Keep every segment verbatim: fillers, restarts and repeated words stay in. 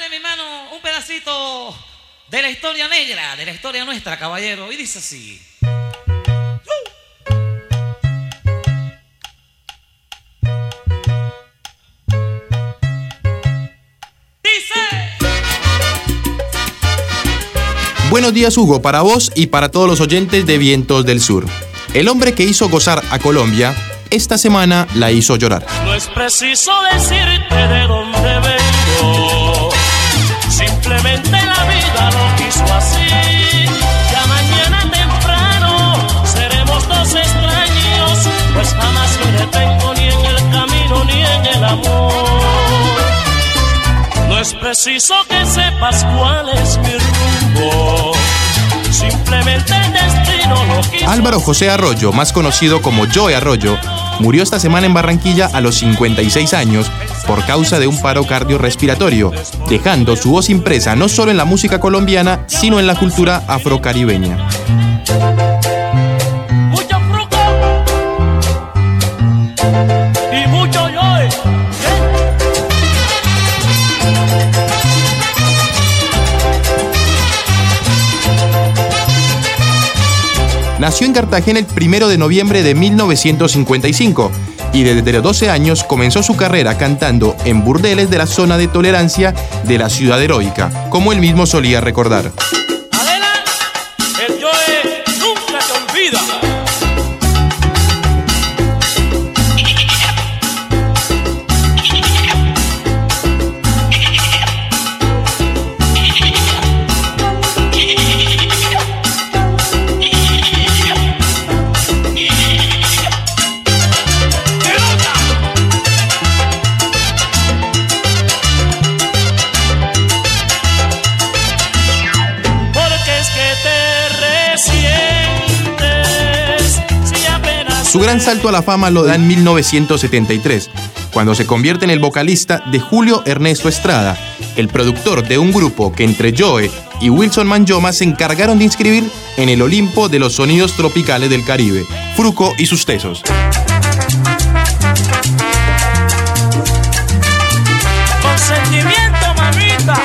de mi mano un pedacito de la historia negra, de la historia nuestra, caballero. Y dice así. Buenos días, Hugo, para vos y para todos los oyentes de Vientos del Sur. El hombre que hizo gozar a Colombia, esta semana la hizo llorar. No es preciso decirte de dónde vengo, simplemente la vida lo quiso así. Ya mañana temprano seremos dos extraños, pues jamás me detengo ni en el camino ni en el amor. No es preciso que sepas cuál es mi rumbo, simplemente el destino lo quiso. Álvaro José Arroyo, más conocido como Joe Arroyo, murió esta semana en Barranquilla a los cincuenta y seis años por causa de un paro cardiorrespiratorio, dejando su voz impresa no solo en la música colombiana, sino en la cultura afrocaribeña. Mucho fruco y mucho Joe. Nació en Cartagena el primero de noviembre de mil novecientos cincuenta y cinco y desde los doce años comenzó su carrera cantando en burdeles de la zona de tolerancia de la ciudad heroica, como él mismo solía recordar. Adela, el Joe nunca te olvida. Su gran salto a la fama lo da en mil novecientos setenta y tres, cuando se convierte en el vocalista de Julio Ernesto Estrada, el productor de un grupo que entre Joe y Wilson Manyoma se encargaron de inscribir en el Olimpo de los sonidos tropicales del Caribe, Fruco y sus Tesos. Con sentimiento, mamita.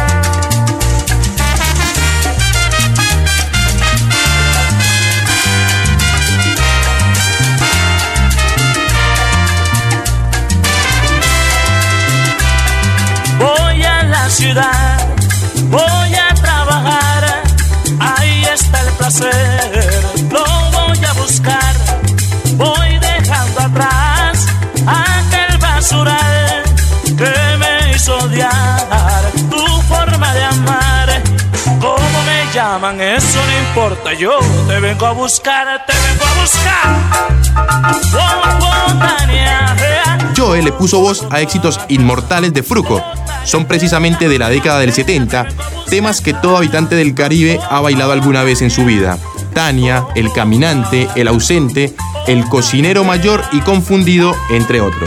Ciudad, voy a trabajar, ahí está el placer, lo voy a buscar, voy dejando atrás aquel basural que me hizo odiar tu forma de amar. ¿Cómo me llaman? Eso no importa, yo te vengo a buscar, te vengo a buscar. Oh, oh, Tania. Joe le puso voz a éxitos inmortales de Fruco. Son precisamente de la década del setenta, temas que todo habitante del Caribe ha bailado alguna vez en su vida. Tania, El Caminante, El Ausente, El Cocinero Mayor y Confundido, entre otros.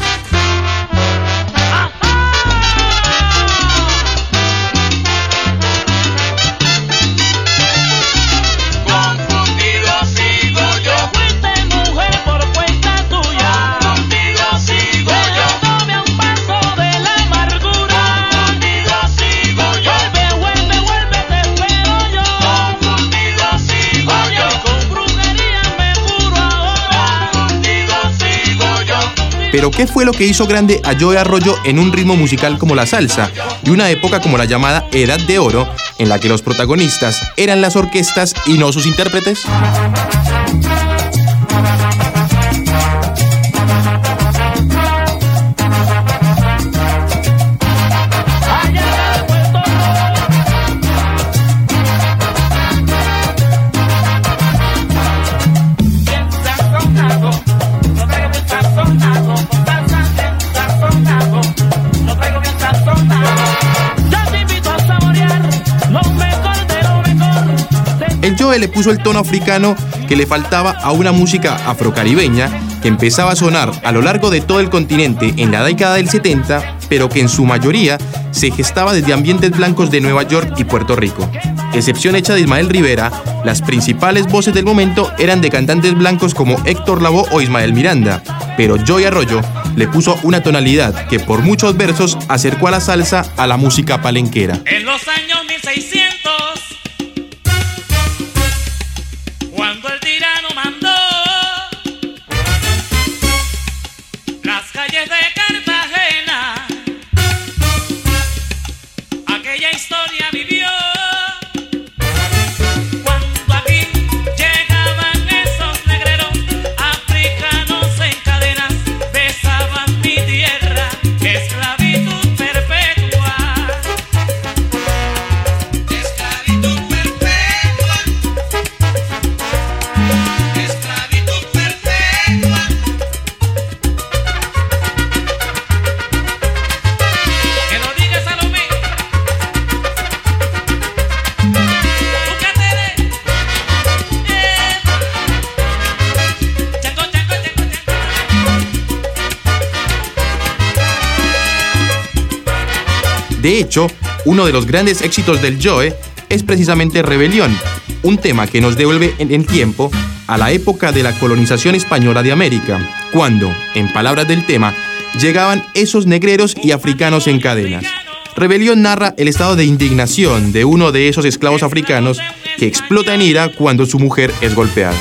Pero ¿qué fue lo que hizo grande a Joe Arroyo en un ritmo musical como la salsa y una época como la llamada Edad de Oro, en la que los protagonistas eran las orquestas y no sus intérpretes? El Joe le puso el tono africano que le faltaba a una música afrocaribeña que empezaba a sonar a lo largo de todo el continente en la década del setenta, pero que en su mayoría se gestaba desde ambientes blancos de Nueva York y Puerto Rico. Excepción hecha de Ismael Rivera, las principales voces del momento eran de cantantes blancos como Héctor Lavoe o Ismael Miranda, pero Joe Arroyo le puso una tonalidad que por muchos versos acercó a la salsa a la música palenquera. En los años mil seiscientos, cuando el tirano mandó las calles de Cartagena, aquella historia vivió. Cuando aquí llegaban esos negreros africanos en cadenas, besaban mi tierra, esclavitud perpetua. Esclavitud perpetua. Esclavitud perpetua. Que lo diga Salomé. De hecho, uno de los grandes éxitos del Joe es precisamente Rebelión, un tema que nos devuelve en el tiempo a la época de la colonización española de América, cuando, en palabras del tema, llegaban esos negreros y africanos en cadenas. Rebelión narra el estado de indignación de uno de esos esclavos africanos que explota en ira cuando su mujer es golpeada.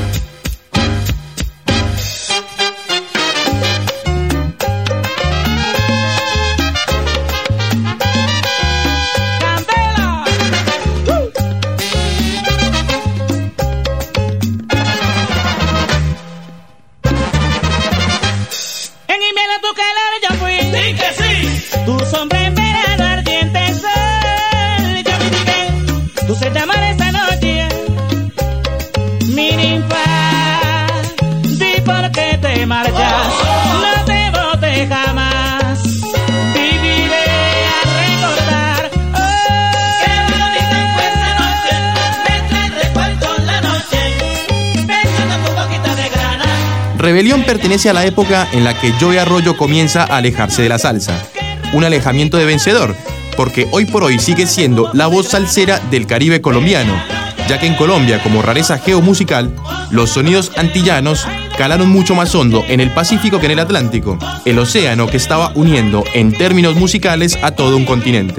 Rebelión pertenece a la época en la que Joey Arroyo comienza a alejarse de la salsa. Un alejamiento de vencedor, porque hoy por hoy sigue siendo la voz salsera del Caribe colombiano, ya que en Colombia, como rareza geomusical, los sonidos antillanos calaron mucho más hondo en el Pacífico que en el Atlántico, el océano que estaba uniendo en términos musicales a todo un continente.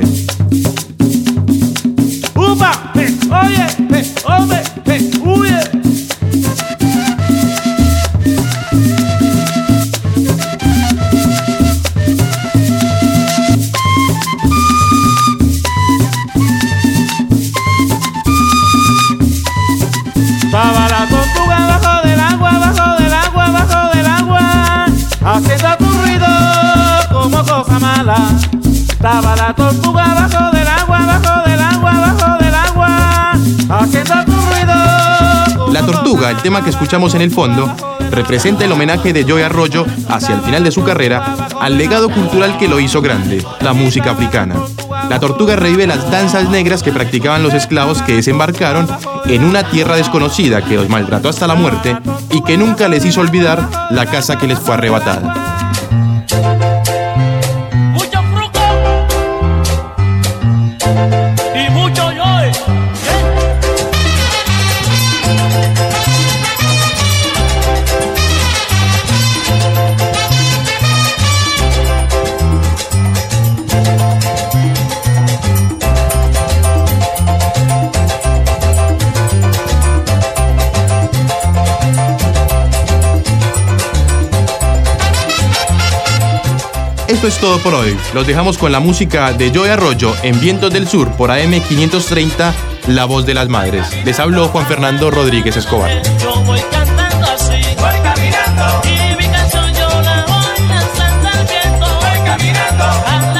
¡Upa! ¡Pe! ¡Oye! ¡Pe! ¡Ome! ¡Pe! ¡Huye! Estaba la tortuga bajo del agua, bajo del agua, bajo del agua, haciendo tu ruido como cosa mala. Estaba la tortuga bajo del agua, bajo del agua, bajo del agua, haciendo tu ruido. La Tortuga, el tema que escuchamos en el fondo, representa el homenaje de Joey Arroyo hacia el final de su carrera al legado cultural que lo hizo grande, la música africana. La Tortuga revive las danzas negras que practicaban los esclavos que desembarcaron en una tierra desconocida que los maltrató hasta la muerte y que nunca les hizo olvidar la casa que les fue arrebatada. Mucho fruco y mucho Joey. Esto es todo por hoy. Los dejamos con la música de Joey Arroyo en Vientos del Sur por A M quinientos treinta, La Voz de las Madres. Les habló Juan Fernando Rodríguez Escobar. Yo voy cantando así, voy caminando, y mi canción yo la voy lanzando al viento, voy caminando.